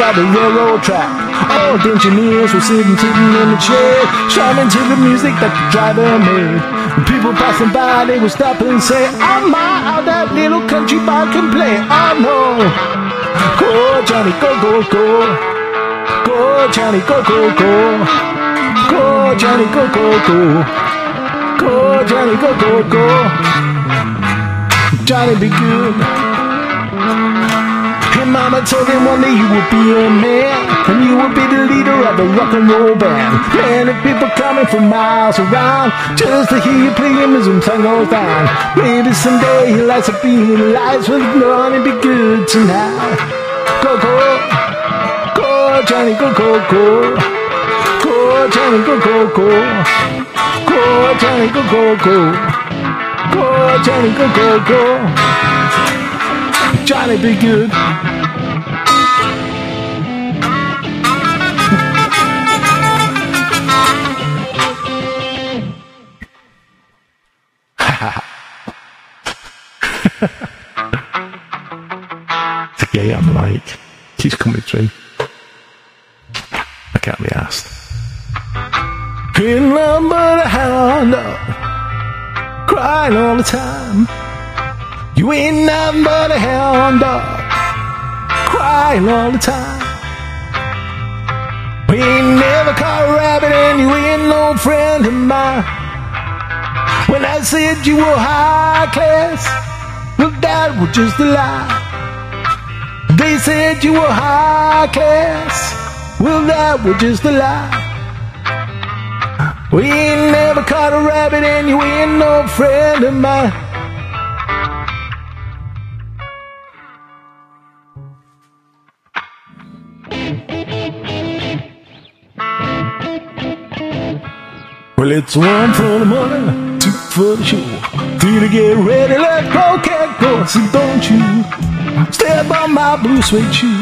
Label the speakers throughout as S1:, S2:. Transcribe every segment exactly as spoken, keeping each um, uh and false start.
S1: by the railroad track. All the engineers were sitting, sitting in the chair, strumming to the music that the driver made. And people passing by, they would stop and say, oh my, how that little country boy can play. Oh no. Go Johnny, go, go, go. Go Johnny, go, go, go. Go Johnny, go, go, go. Go Johnny, go, go, go. Johnny be good. And mama told him one day you would be a man, and you would be the leader of the rock and roll band. Man, if people coming from miles around just to hear you play him as the sun goes down. Maybe someday he likes to be in lights with Johnny be good tonight. Go, go. Go Johnny, go, go, go. Go Johnny, go, go, go. Go Johnny, go, go, go. Go Johnny, go, go, go. Johnny be good. It's a gay I'm like. Keeps coming through. I can't be asked. In love but a hound dog, crying all the time. You ain't nothing but a hound dog, crying all the time. We ain't never caught a rabbit and you ain't no friend of mine. When I said you were high class, well that was just a lie. They said you were high class, well that was just a lie. We ain't never caught a rabbit and you ain't no friend of mine. Well, it's one for the money, two for the show, three to get ready, let's go, can't go. So don't you step on my blue suede shoe.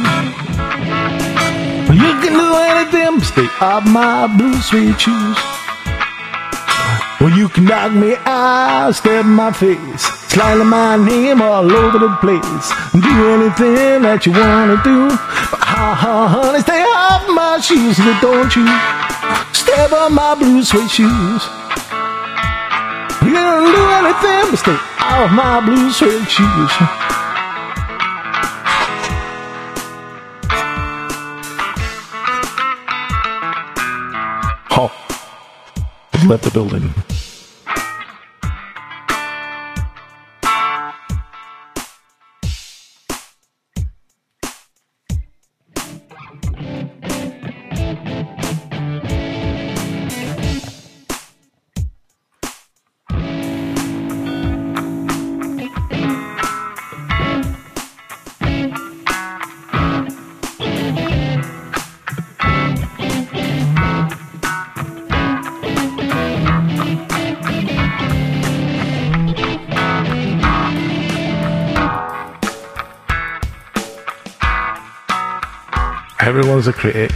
S1: You can do anything but stay off my blue suede shoes. Well, you can knock me out, step in my face, slightly my name all over the place, and do anything that you wanna do. But ha ha, honey, stay off my shoes, but don't you step on my blue suede shoes. You can do anything but stay off my blue suede shoes. Oh, I've left the building. Everyone's a critic.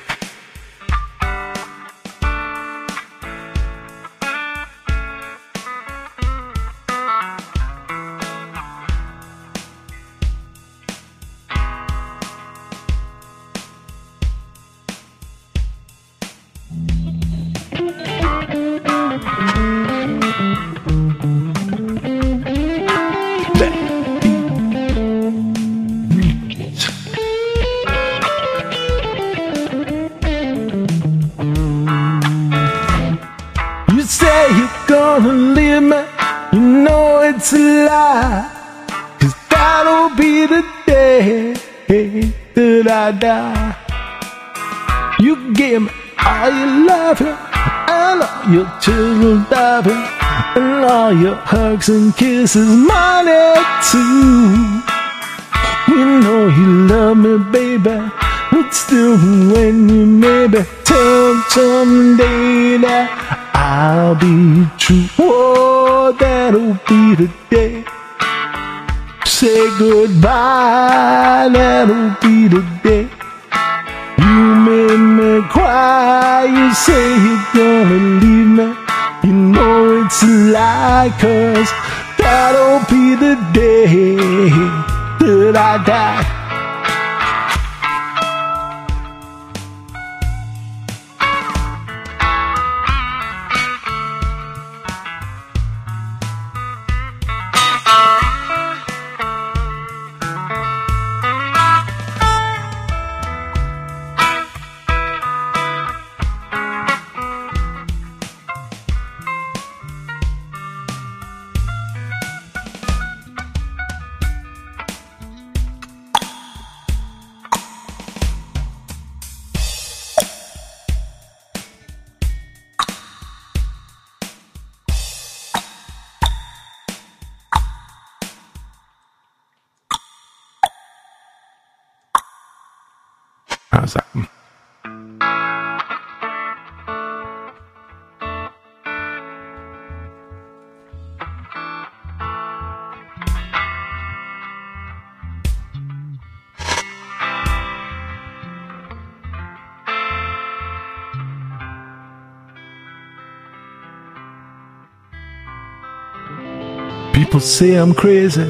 S1: You say you're gonna leave me, you know it's a lie, 'cause that'll be the day that I die. You give me all your loving and all your children loving and all your hugs and kisses, money too. You know you love me, baby, but still when you maybe tell someday that I'll be true. Oh, that'll be the day. Say goodbye, that'll be the day. You made me cry, you say you're gonna leave me. You know it's a lie, 'cause that'll be the day that I die. was like, mm. People say I'm crazy,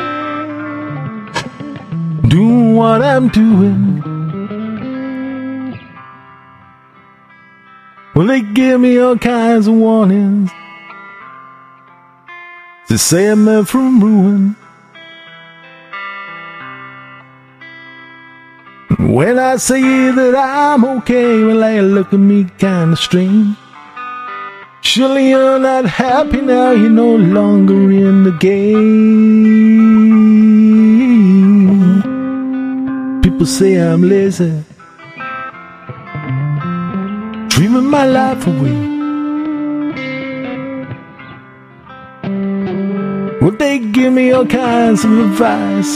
S1: doing what I'm doing. Well, they give me all kinds of warnings. They say I'm meant from ruin. When I say that I'm okay, well, they look at me kinda strange. Surely you're not happy now, you're no longer in the game. People say I'm lazy, dreaming my life away. Well, they give me all kinds of advice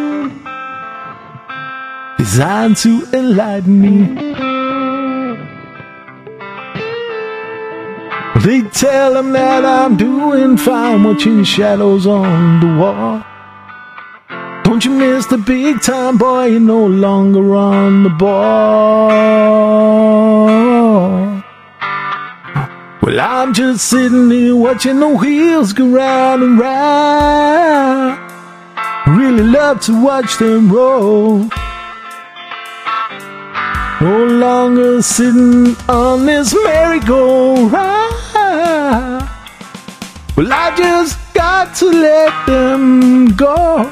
S1: designed to enlighten me. They tell them that I'm doing fine, watching shadows on the wall. Don't you miss the big time, boy, you're no longer on the ball. Well, I'm just sitting here watching the wheels go round and round. Really love to watch them roll. No longer sitting on this merry-go-round. Well, I just got to let them go.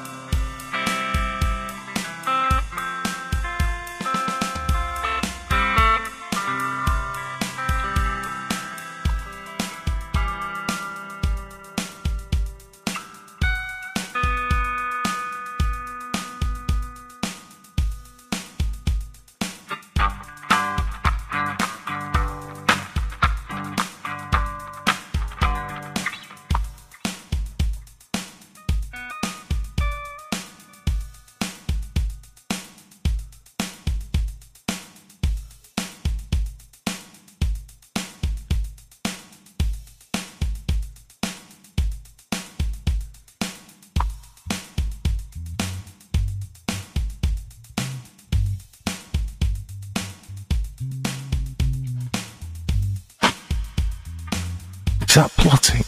S1: Stop plotting.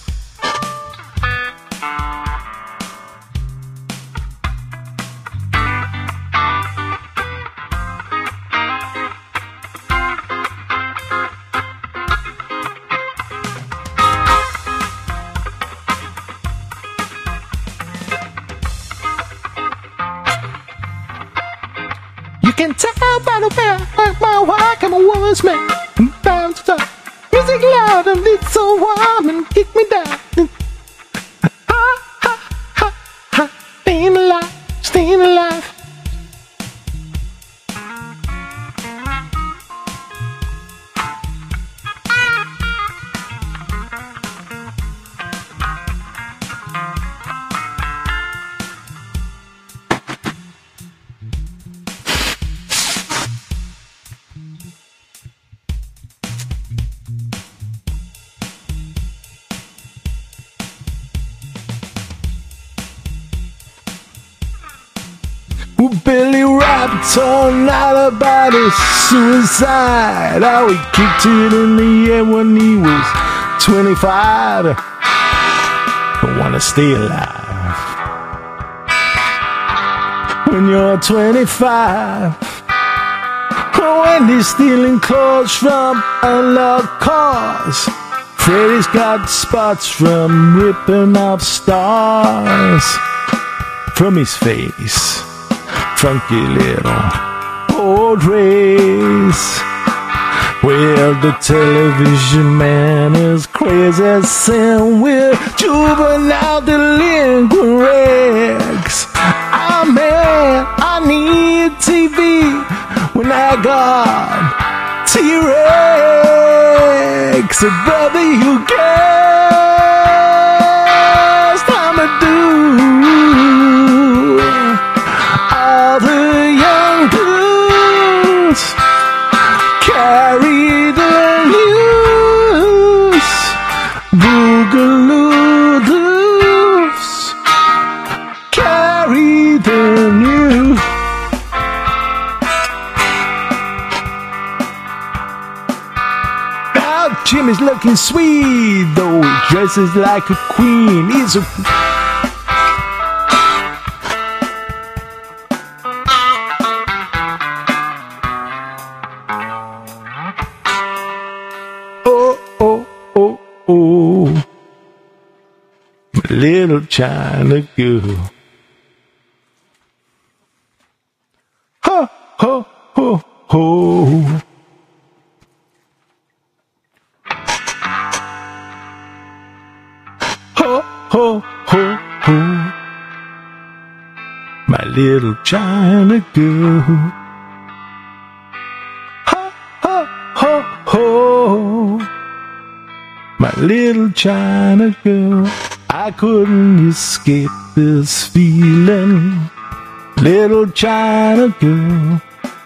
S1: You can tell by the way I act my walk, I'm a woman's man. I'm bound to talk. Music loud and it's so warm and kick me down. Ha ha ha ha, staying alive, staying alive. Well, Billy rapped all night about his suicide. How he kicked it in the air when he was twenty-five. Don't wanna stay alive when you're twenty-five. Oh, when he's stealing clothes from unlocked cars. Freddy's got spots from ripping off stars from his face. Funky little portraits. Well, the television man is crazy as sin with juvenile delinquent rags. Ah, man, I need T V when I got T-Rex. So brother, you guess time to do all the young dudes Jimmy's looking sweet, though he dresses like a queen. He's a oh, oh, oh, oh, little China girl. Ho, ho, ho, ho. Ho, ho, ho, ho. My little China girl. Ho, ho, ho, ho. My little China girl. I couldn't escape this feeling, little China girl.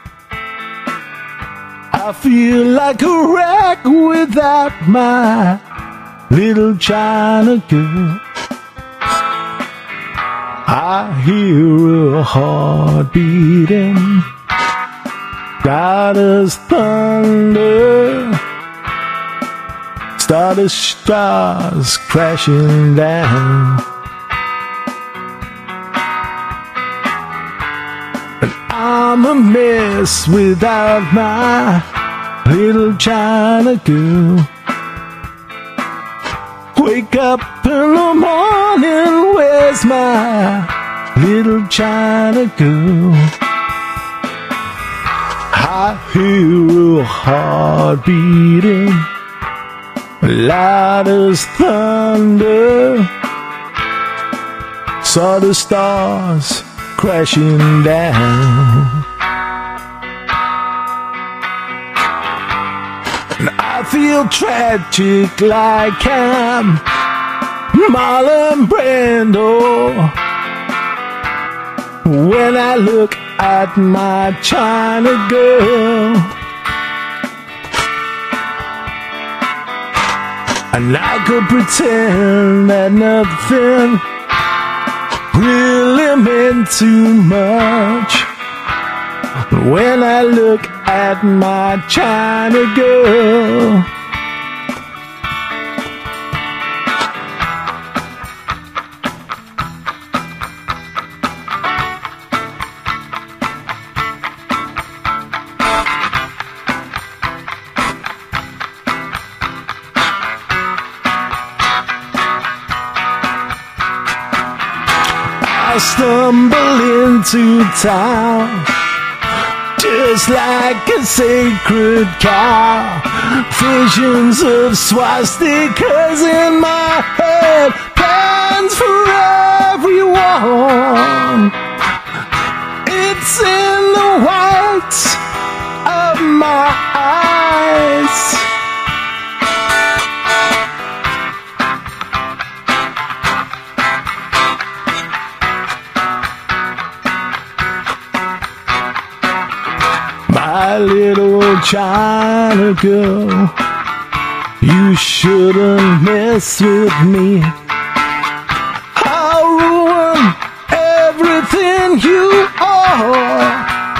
S1: I feel like a wreck without my little China girl. I hear a heart beating, loud as thunder. Stardust stars crashing down, and I'm a mess without my little China girl. Wake up in the morning, where's my little China girl? I hear a heart beating, loud as thunder. Saw the stars crashing down, and I feel tragic like I'm Marlon Brando when I look at my China girl. And I could pretend that nothing really meant too much when I look at my China girl. I stumble into town just like a sacred cow. Visions of swastikas in my head, plans for everyone. It's in the whites of my eyes. My little China girl, you shouldn't mess with me. I'll ruin everything you are.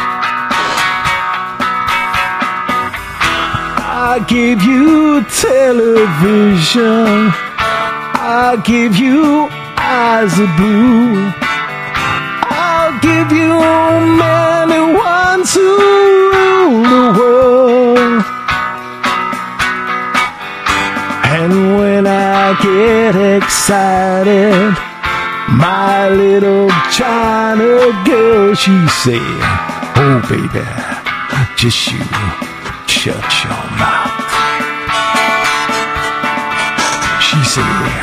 S1: I give you television, I give you eyes of blue, I'll give you many ones who rule the world. And when I get excited, my little China girl, she said, oh baby, just you shut your mouth. She said,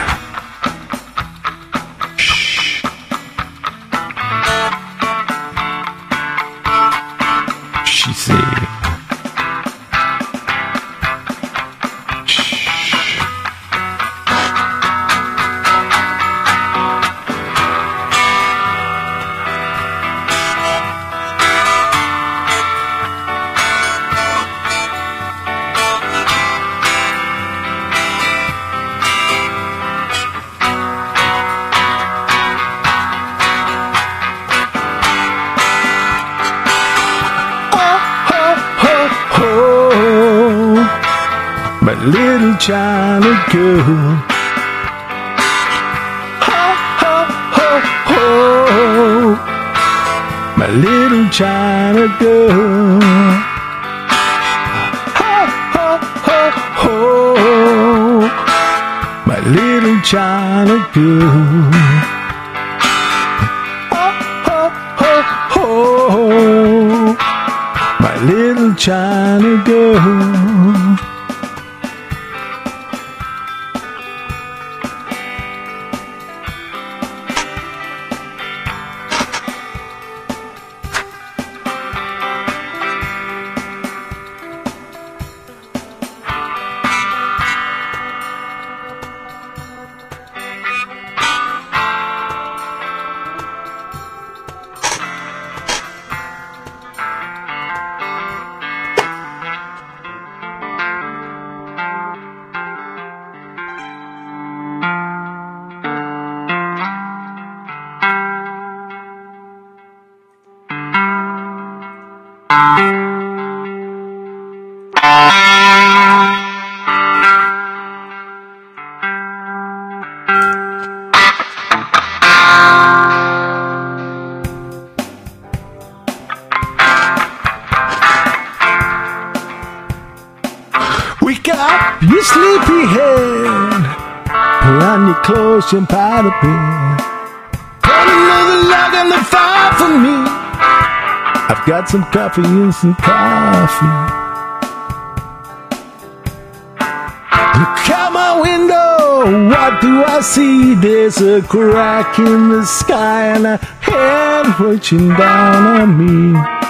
S1: she said, ho, little China girl. Ho, ho, ho, ho, my little China girl. Ho, ho, ho, ho, my little China girl. Ho, ho, ho, ho, my little China girl. Wake up, you sleepy head. Pull on your clothes and pile the bed. Put another log on the fire for me. I've got some coffee and some coffee. Look out my window, what do I see? There's a crack in the sky and a hand reaching down on me.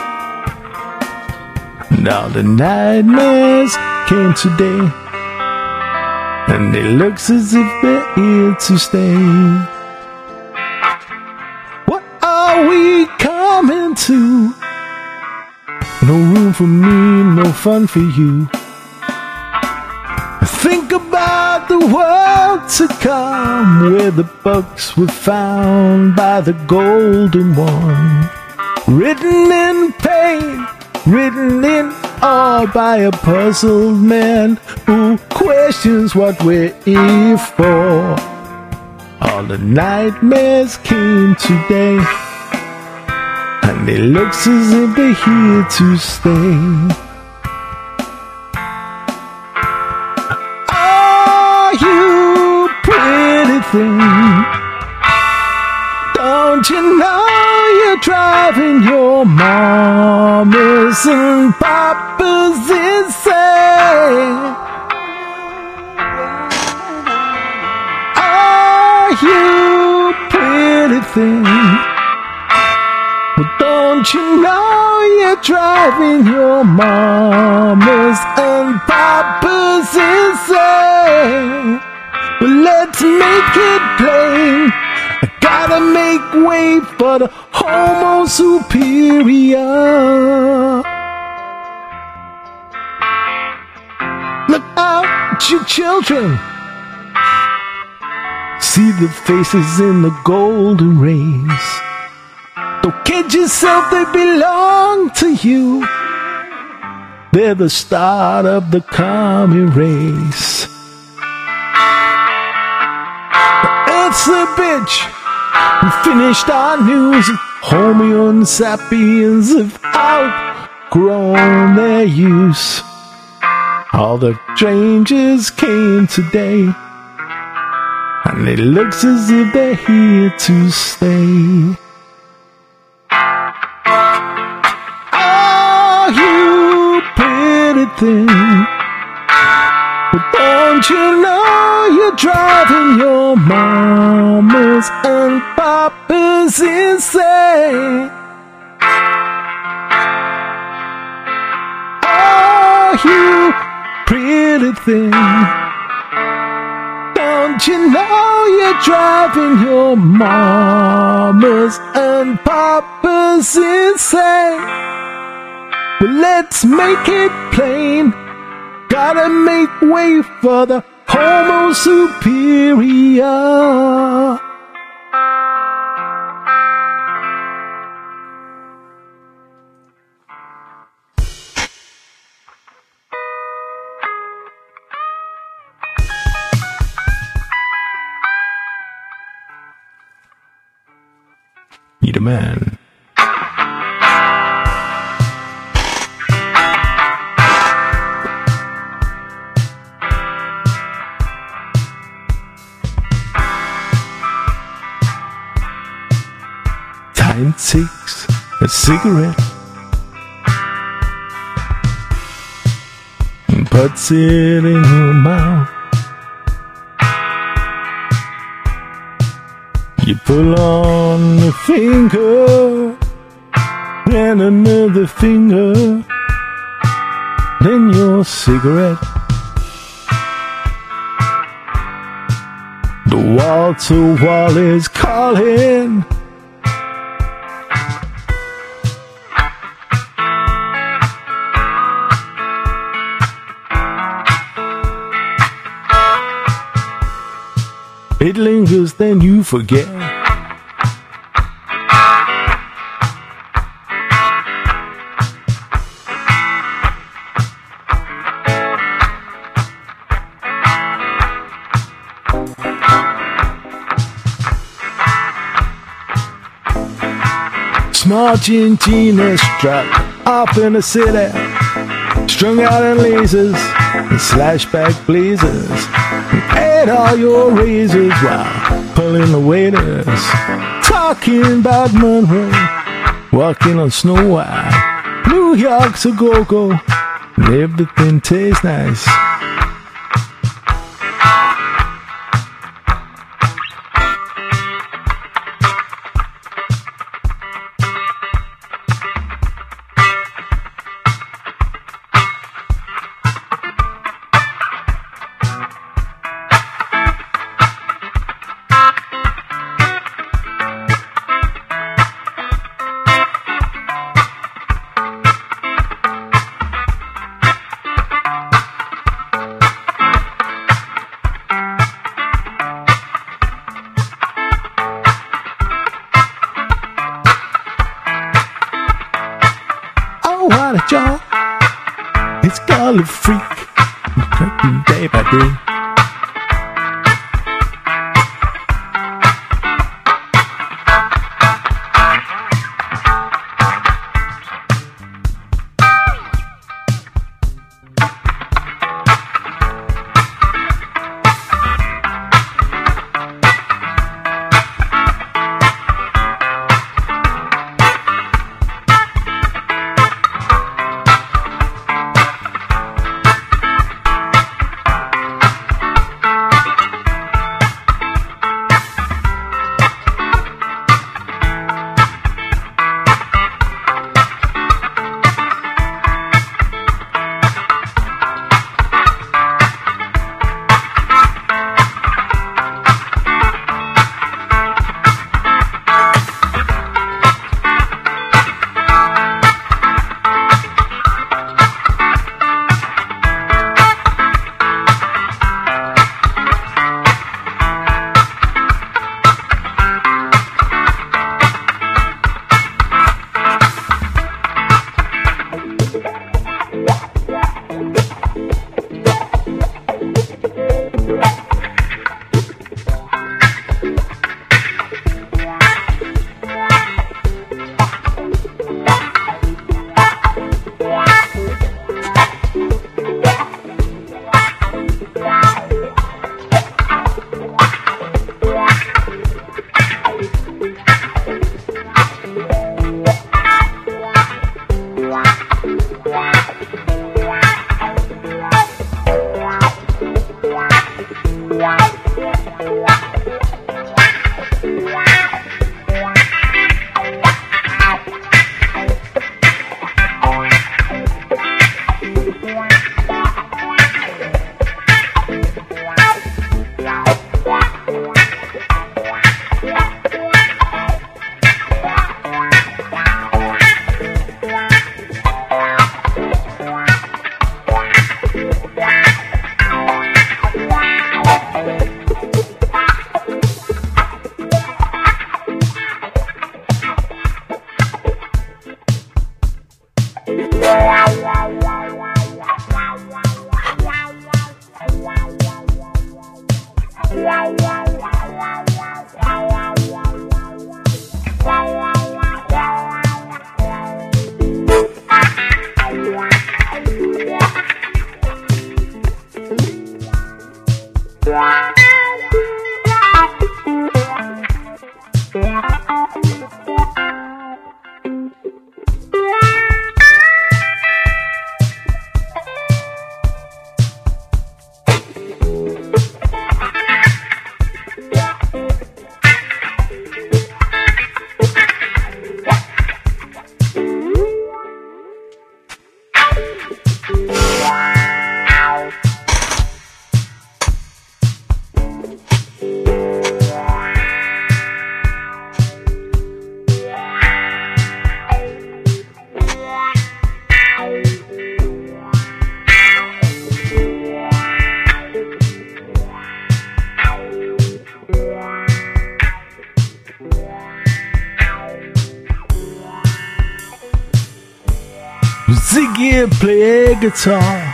S1: Now the nightmares came today, and it looks as if they're here to stay. What are we coming to? No room for me, no fun for you. Think about the world to come, where the bugs were found by the golden one. Written in pain, written in all by a puzzled man who questions what we're here for. All the nightmares came today, and it looks as if they're here to stay. Oh, you pretty thing, don't you know you're driving your mamas and papas insane? Oh, you pretty thing, but don't you know you're driving your mamas and papas insane? Well, let's make it plain. I gotta make way for the Homo superior. Look out, you children. See the faces in the golden rays. Don't kid yourself, they belong to you. They're the start of the coming race. It's the bitch who finished our news of Homo sapiens have outgrown their use. All the strangers came today, and it looks as if they're here to stay. Oh, you pretty thing, but don't you know you're driving your mamas and papas insane? Oh, you pretty thing, don't you know you're driving your mamas and papas insane? Well, let's make it plain. Gotta make way for the Homo superior. man. Time takes a cigarette and puts it in her mouth. You pull on a finger, then another finger, then your cigarette. The wall-to wall is calling. It lingers, then you forget. Small Gin Gina struck off in the city, strung out in lasers and slashback blazers, and ate all your razors while pulling the waiters, talking about Monroe, walking on Snow White. New York's a go-go, and everything tastes nice. What a job, it's called a freak, day by day. Ziggy play guitar,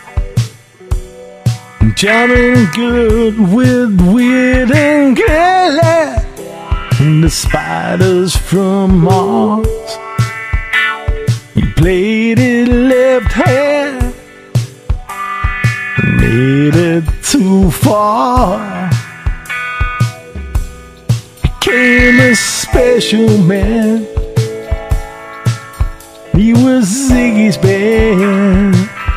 S1: jamming good with Weird and Kelly and the Spiders from Mars. He played it left hand, made it too far. Became a special man. He was Ziggy's band.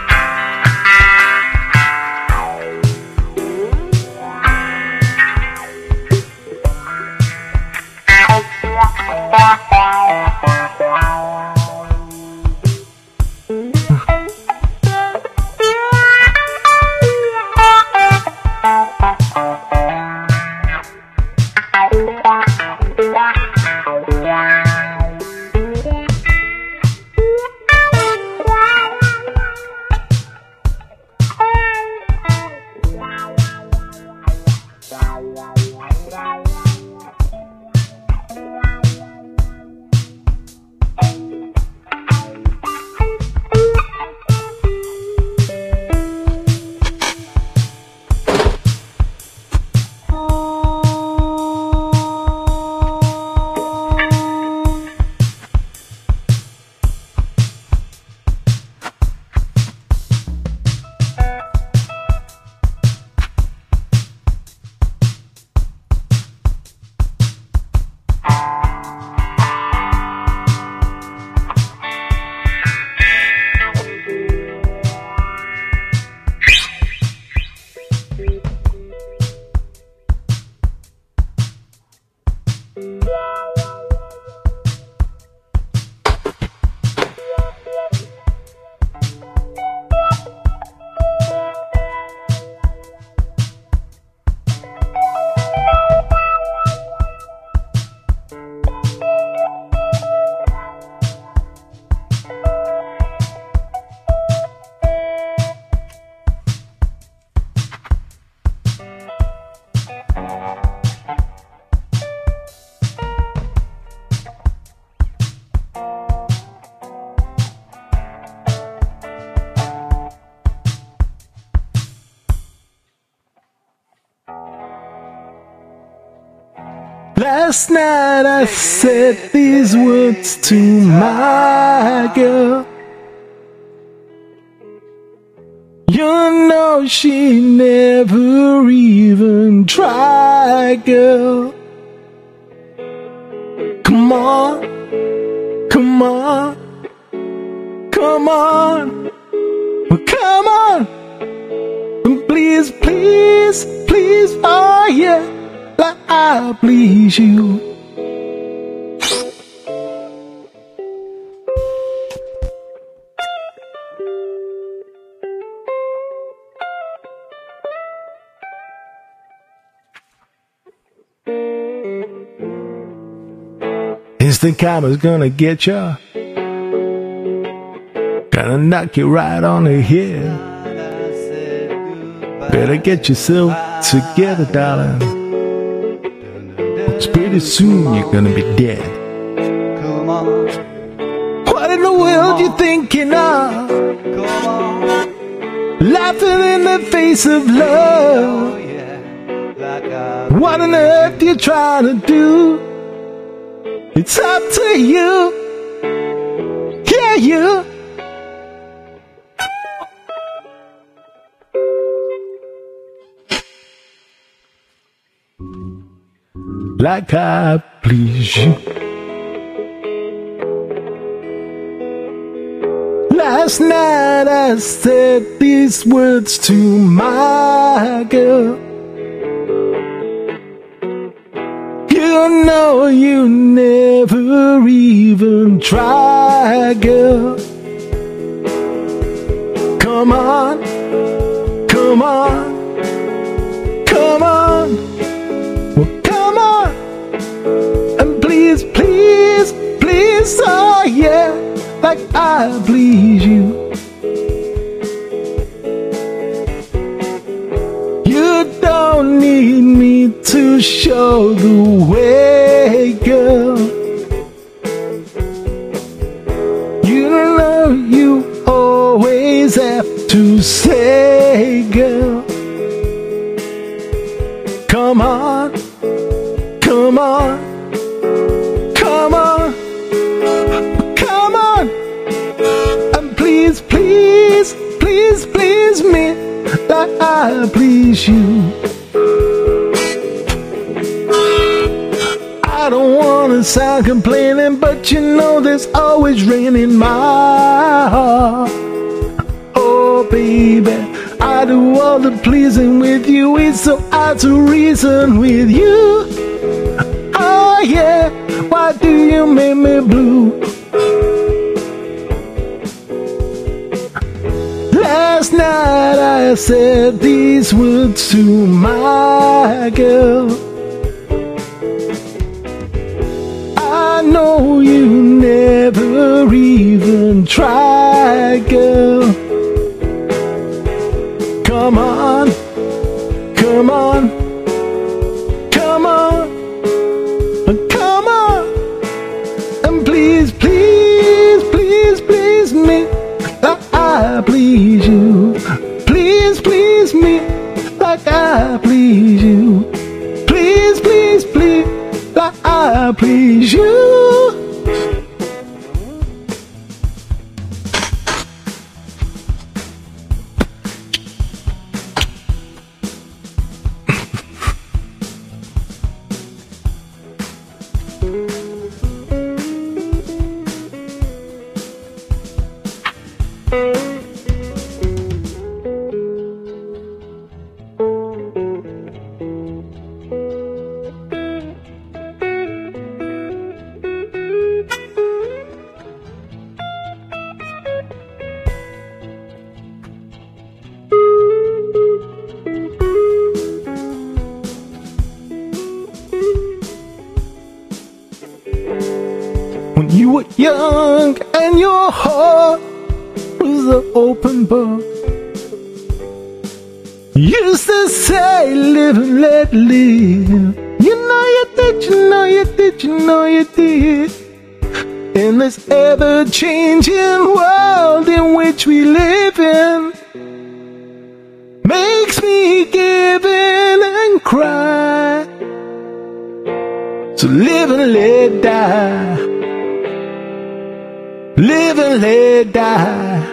S1: Last night I said these words to my girl. You know she never even tried, girl. Come on, come on, come on, come on. Please, please, please, oh yeah. Like I please you. Instant karma's gonna get ya, gonna knock you right on the head. Better get yourself together, darling. Pretty soon you're gonna be dead.
S2: Come on.
S1: What in the world you thinking of?
S2: Come on.
S1: Laughing in the face of love.
S2: Oh, yeah. Like I
S1: what on earth you trying to do? It's up to you. Yeah, you. like I please you. Last night I said these words to my girl. You know you never even try, girl. Come on, come on, come on, well, come on, and please, please, please, oh yeah, like I please you. You don't need me to show the way, girl. You know you always have to say, girl. Come on, come on, come on, come on, and please, please, please, please me like I please you. I don't wanna sound complaining, but you know there's always rain in my heart. Oh baby, I do all the pleasing with you, it's so hard to reason with you. Oh yeah, why do you make me blue? Last night I said these words to my girl. I know you never even try, girl. Come on, come on, come on, come on, and please, please, please, please me like I please you. Please, please me like I please you. Please, please, please like I please you. When you were young and your heart was an open book, you used to say, live and let live. You know you did, you know you did, you know you did. In this ever-changing world in which we live in, makes me give in and cry. So live and let die. Live and let die.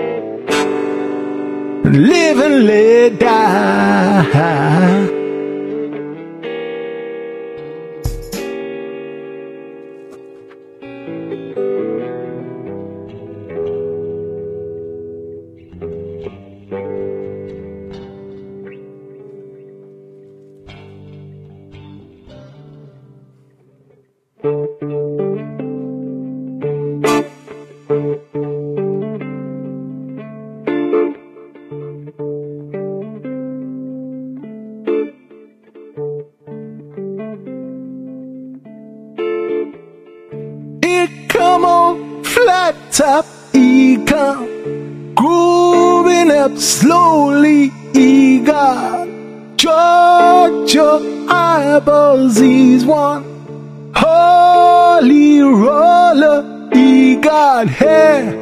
S1: Live and let die. Come on, flat top, he come grooving up slowly. He got Georgia eyeballs. He's one holy roller. He got hair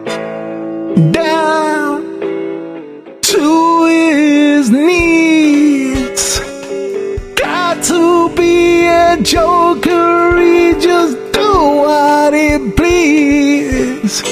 S1: down to his knees. Got to be a joker. He just do what he please.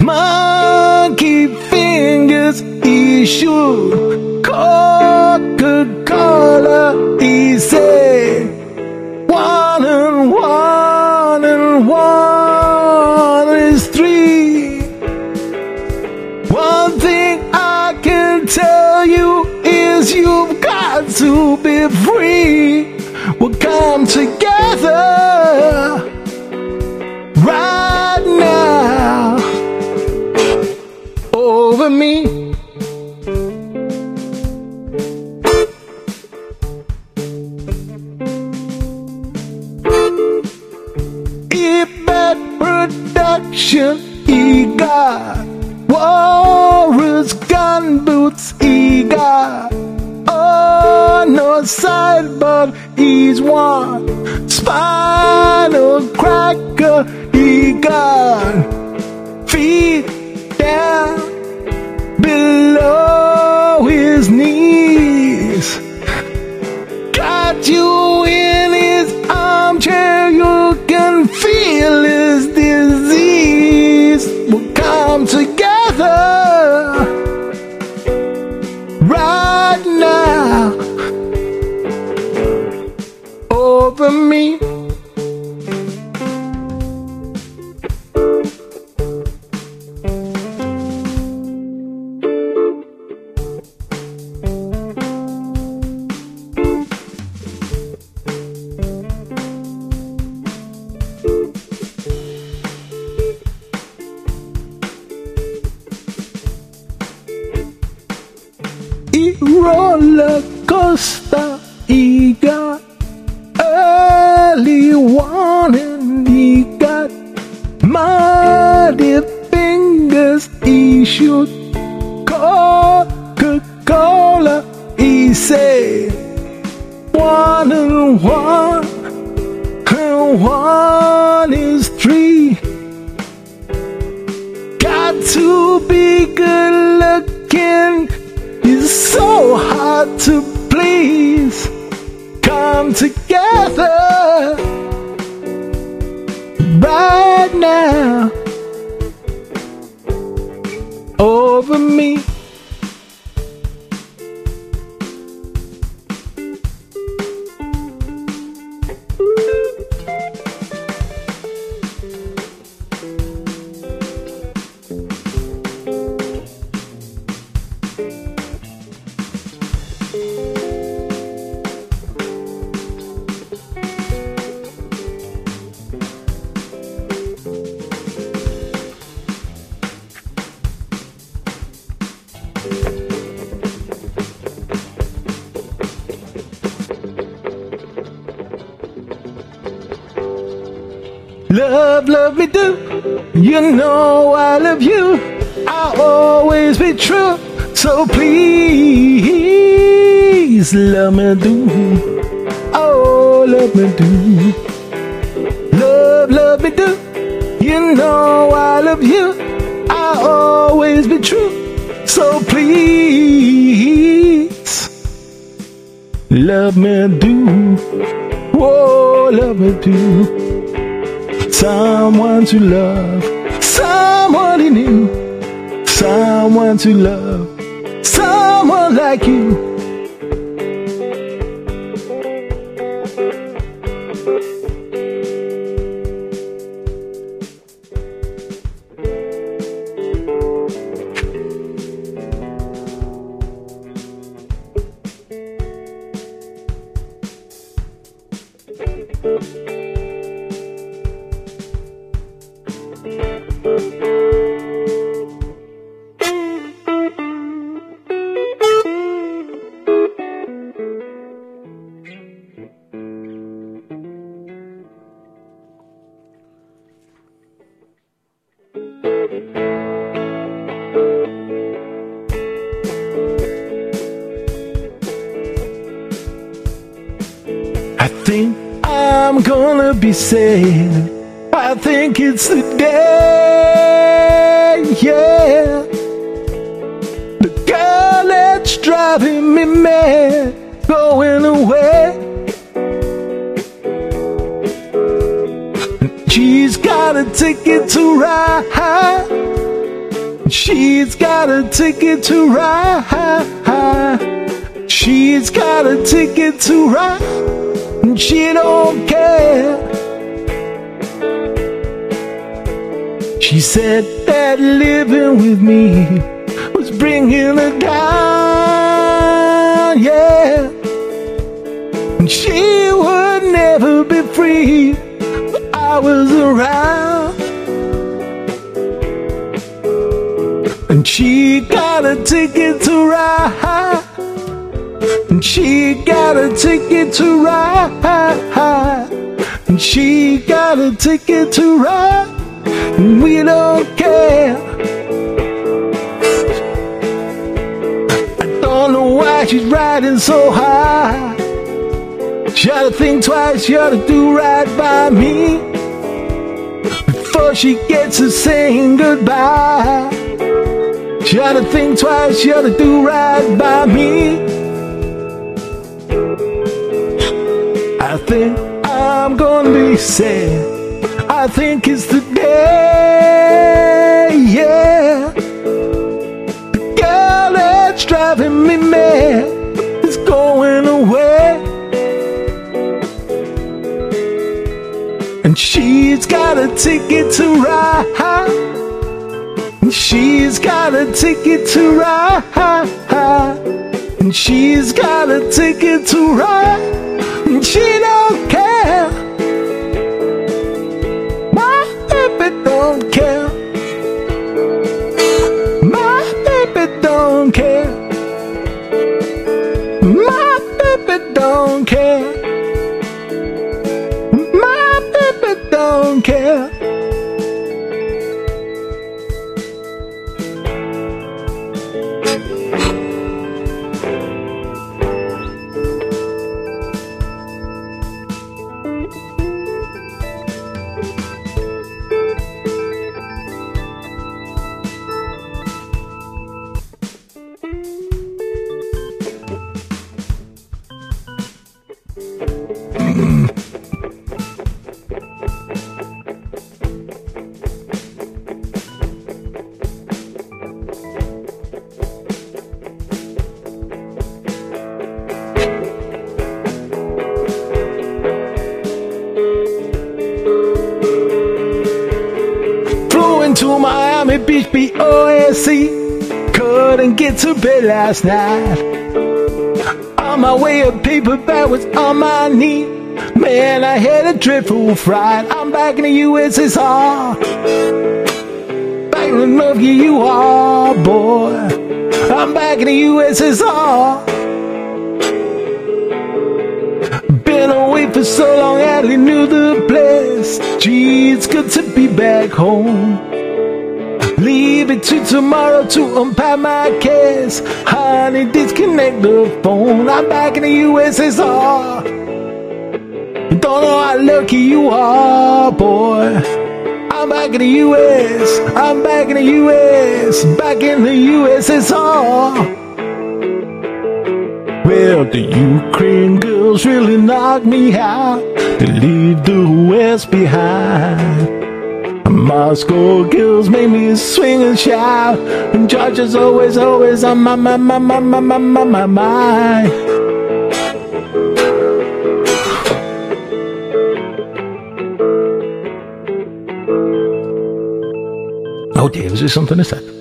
S1: monkey fingers, he shoot Coca-Cola, he said, one and one and one is three. One thing I can tell you is you've got to be free. We'll come together right now over me. E-Bat Production, he got Walrus gun boots, he got oh no side, but he's one spinal cracker. He got feet down below his knees. Got you in his armchair, you can feel his disease. We'll come together right now over me. Roller coaster, he got early warning, he got muddy fingers, he shoot Coca-Cola, he said, one and one and one is three. Got to be good looking, it's so hard to please. Come together right now over me. Love, love me do, you know I love you, I'll always be true, so please love me do, oh love me do. Love, love me do, you know I love you, I'll always be true, so please love me do, oh love me do. Someone to love, someone new, someone to love, someone like you. I think I'm gonna be sad, I think it's the day, yeah. The girl that's driving me mad, going away. She's got a ticket to ride She's got a ticket to ride. She's got a ticket to ride, and she don't care. She said that living with me was bringing her down, yeah. And she would never be free if I was around. And she got a ticket to ride, and she got a ticket to ride, and she got a ticket to ride, and we don't care. I don't know why she's riding so high. She ought to think twice, she ought to do right by me before she gets to saying goodbye. She ought to think twice, she ought to do right by me. I think I'm gonna be sad. I think it's the day, yeah. The girl that's driving me mad is going away. And she's got a ticket to ride, and she's got a ticket to ride, and she's got a ticket to ride, and she don't care. My baby don't care. My baby don't care. My baby don't care. My baby don't care. To Miami Beach, B O S C. Couldn't get to bed last night. On my way up paperback was on my knee. Man, I had a dreadful fright. I'm back in the U S S R. Back in the North, yeah, you are, boy. I'm back in the U S S R. Been away for so long, I hardly knew the place. Gee, it's good to be back home. Leave it to tomorrow to unpack my case. Honey, disconnect the phone. I'm back in the U S S R. You don't know how lucky you are, boy. I'm back in the U S. I'm back in the U S. Back in the U S S R. Well, the Ukraine girls really knocked me out. They leave the West behind. Moscow girls make me swing and shout, and Georgia's always, always on my, my, my, my, my, my, my, my, my. Oh dear, was there something I said?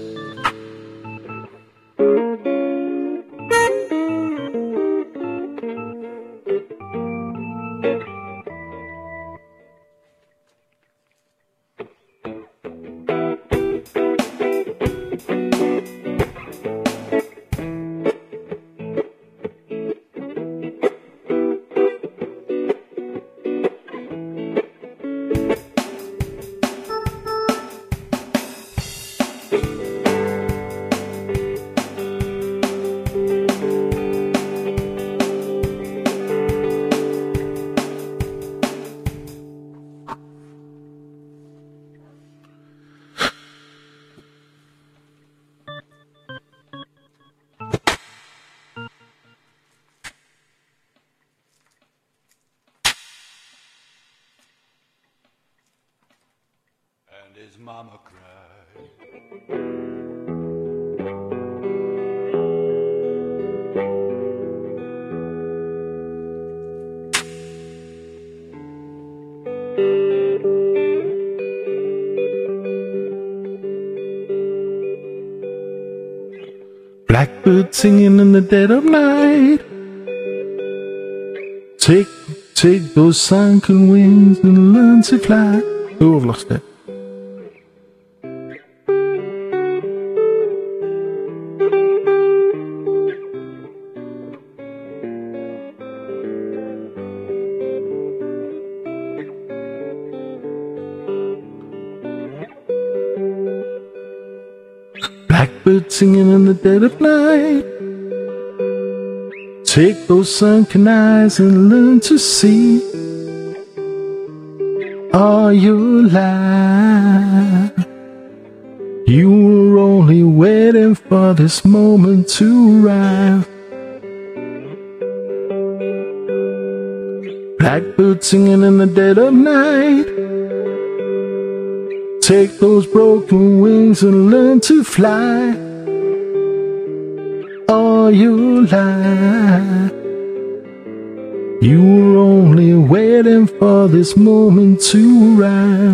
S3: Thank you.
S2: and his mama cried.
S1: Blackbird singing in the dead of night. Take, take those sunken wings and learn to fly. Oh, I've lost it. Blackbird singing in the dead of night. Take those sunken eyes and learn to see all your life. You were only waiting for this moment to arrive. Blackbird singing in the dead of night. Take those broken wings and learn to fly all your life. You were only waiting for this moment to arrive.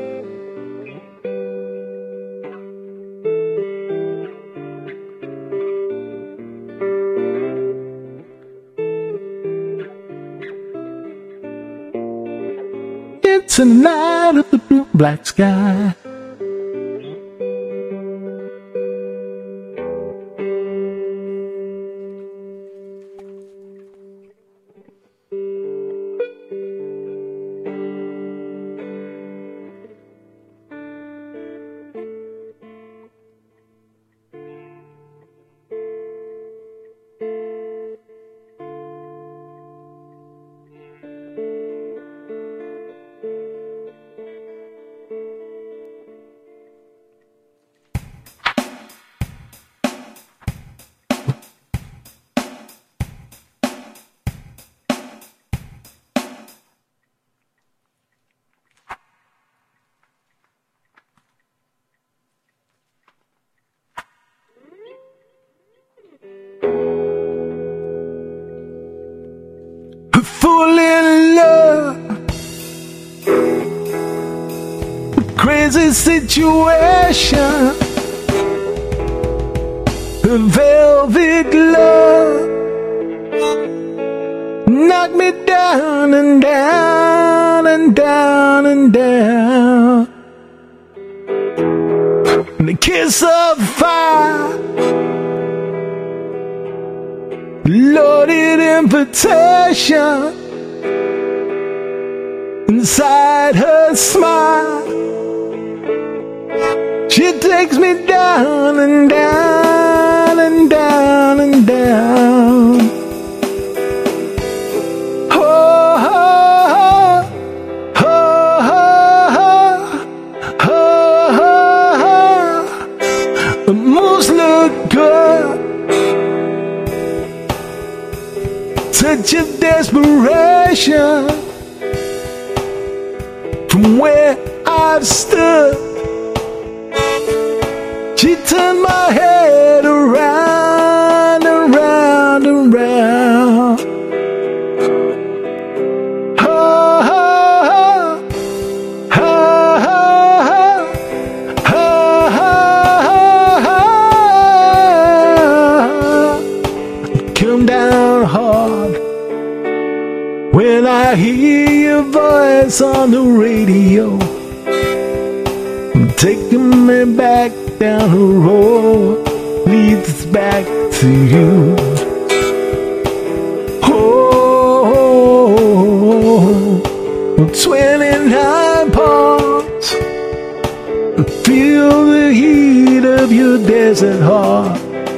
S1: It's a night of the blue black sky. Full in love, crazy situation, velvet glove, knock me down and down and down and down. And a kiss of fire, loaded invitation. Inside her smile, she takes me down and down and down and down. Oh, oh, oh, oh, oh, oh, oh. The moves look good. Touch of desperation. From where I've stood, she turned my head around, around, around. Oh, oh, oh, oh, oh, oh. Come down hard when I hear your voice on the radio, taking me back down the road, leads back to you. Oh, twenty-nine palms, feel the heat of your desert heart,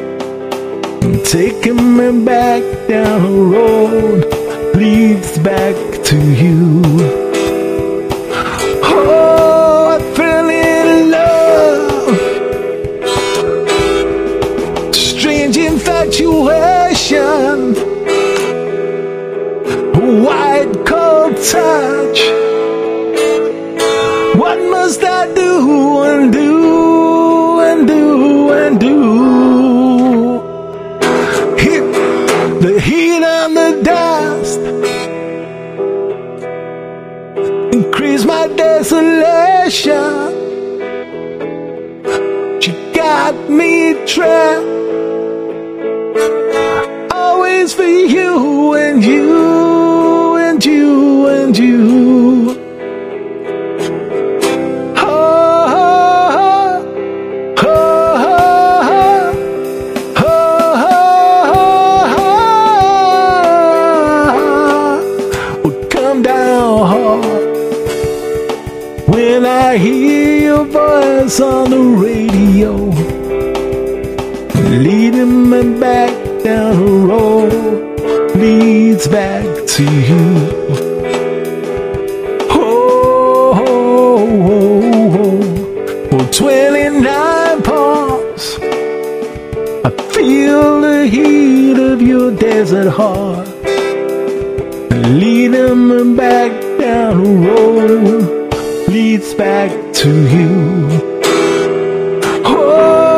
S1: taking me back down the road, leads back to you. Oh, I fell in love, strange infatuation, white cold touch. What must I do and do and do and do. Hit the heat and the dust, increase my desolation. You got me trapped, always for you and you and you and you. Oh, oh, oh, oh, oh, oh, oh. Come down hard when I hear your voice on the radio, leading me back down the road, leads back to you. Oh, oh, oh, oh. For twenty-nine palms, I feel the heat of your desert heart, leading me back down the road, leads back to you. Oh,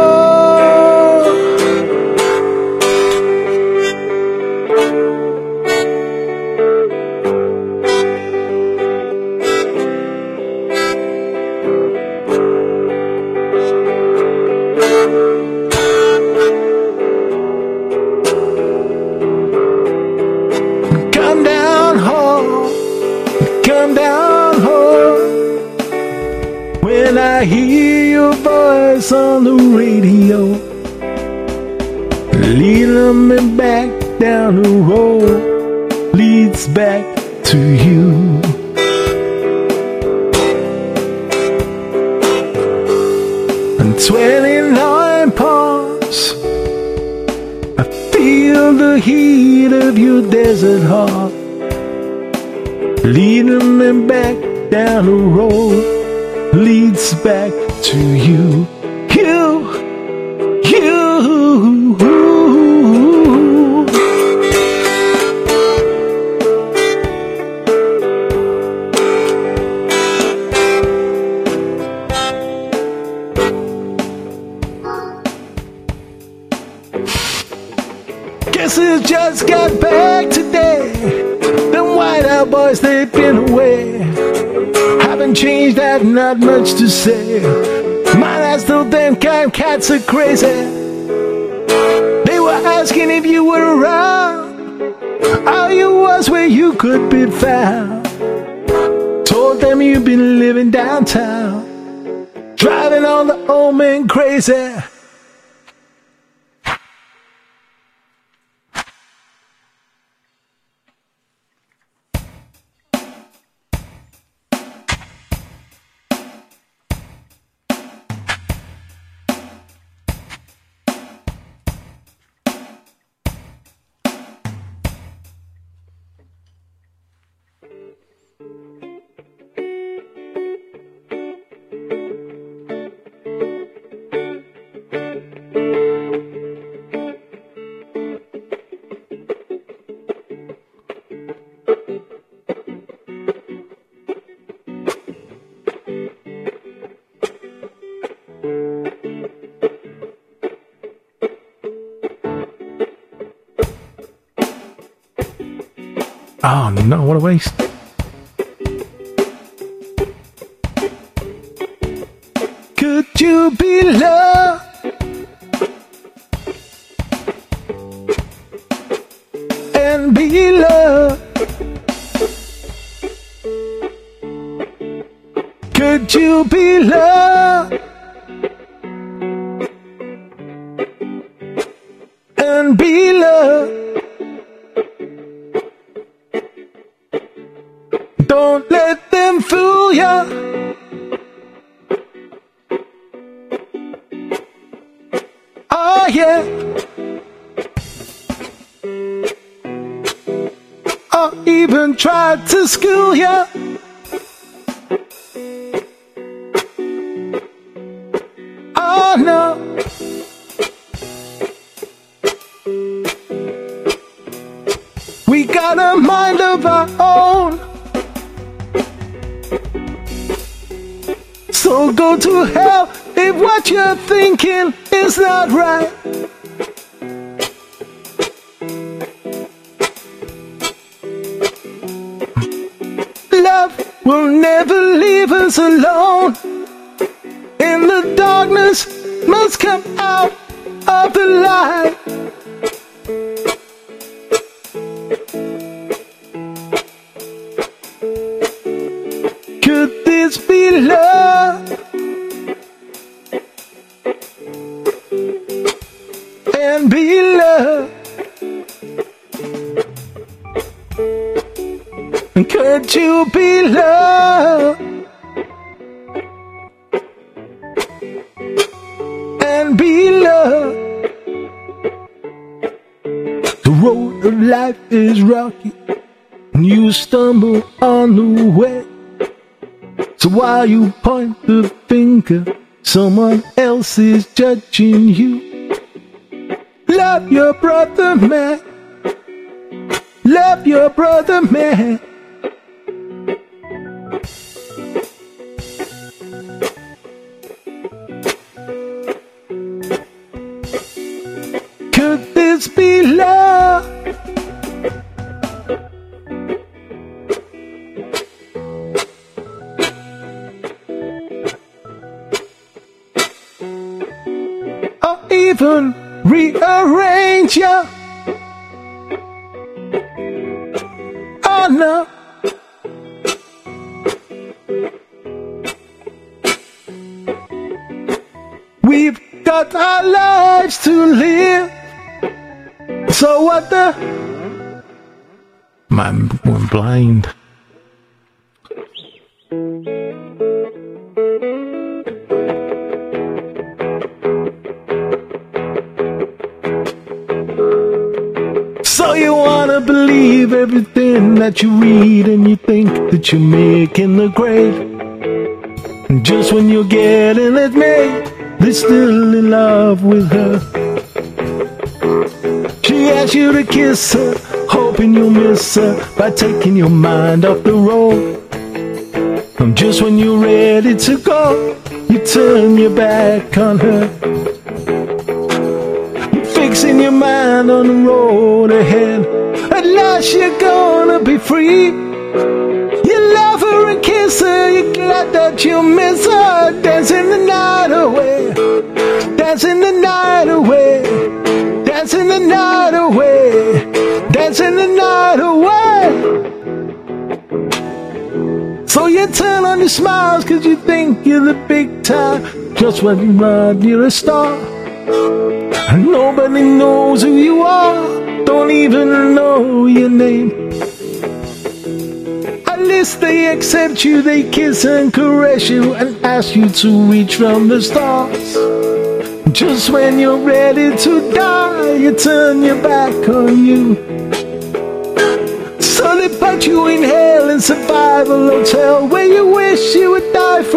S1: come down hard, come down hard when I hear your voice on the radio, leading me back down the road, leads back to you. And twenty-nine palms, I feel the heat of your desert heart, leading me back down the road, leads back to you, you, you. Guess it just got back today. Them white-out boys, they've been away. Haven't changed, that not much to say. Man, I still think kind cats are crazy. They were asking if you were around, how you was where you could be found. Told them you've been living downtown, driving all the old men crazy. Oh no, what a waste. Could you be loved and be loved? Could you be loved and be loved? Don't let them fool ya. Oh yeah. Or even try to school ya. Oh no. We got a mind of our own, So go to hell if what you're thinking is not right. Love will never leave us alone. In the darkness must come out of the light. Could this be love? And be loved? Could you be loved? And be loved? The road of life is rocky, and you stumble on the way. So while you point the finger, someone else is judging you. Love your brother, man. Love your brother, man. Could this be love? Or even rearrange ya? Oh no. We've got our lives to live. So what the? Man, I'm blind. So you wanna believe everything that you read, and you think that you're making the grade. And just when you're getting it made, they're still in love with her. She asks you to kiss her, hoping you'll miss her by taking your mind off the road. And just when you're ready to go, you turn your back on her. You're fixing your mind on the road ahead. At last you're gonna be free. You love her and kiss her, you're glad that you miss her. Dancing the night away, dancing the night away, dancing the night away, dancing the night away. So you turn on your smiles cause you think you're the big time. Just when you run, you're a star, and nobody knows who you are, don't even know your name. At least they accept you, they kiss and caress you and ask you to reach from the stars. Just when you're ready to die, you turn your back on you. So they put you in hell in survival hotel, where you wish you would die from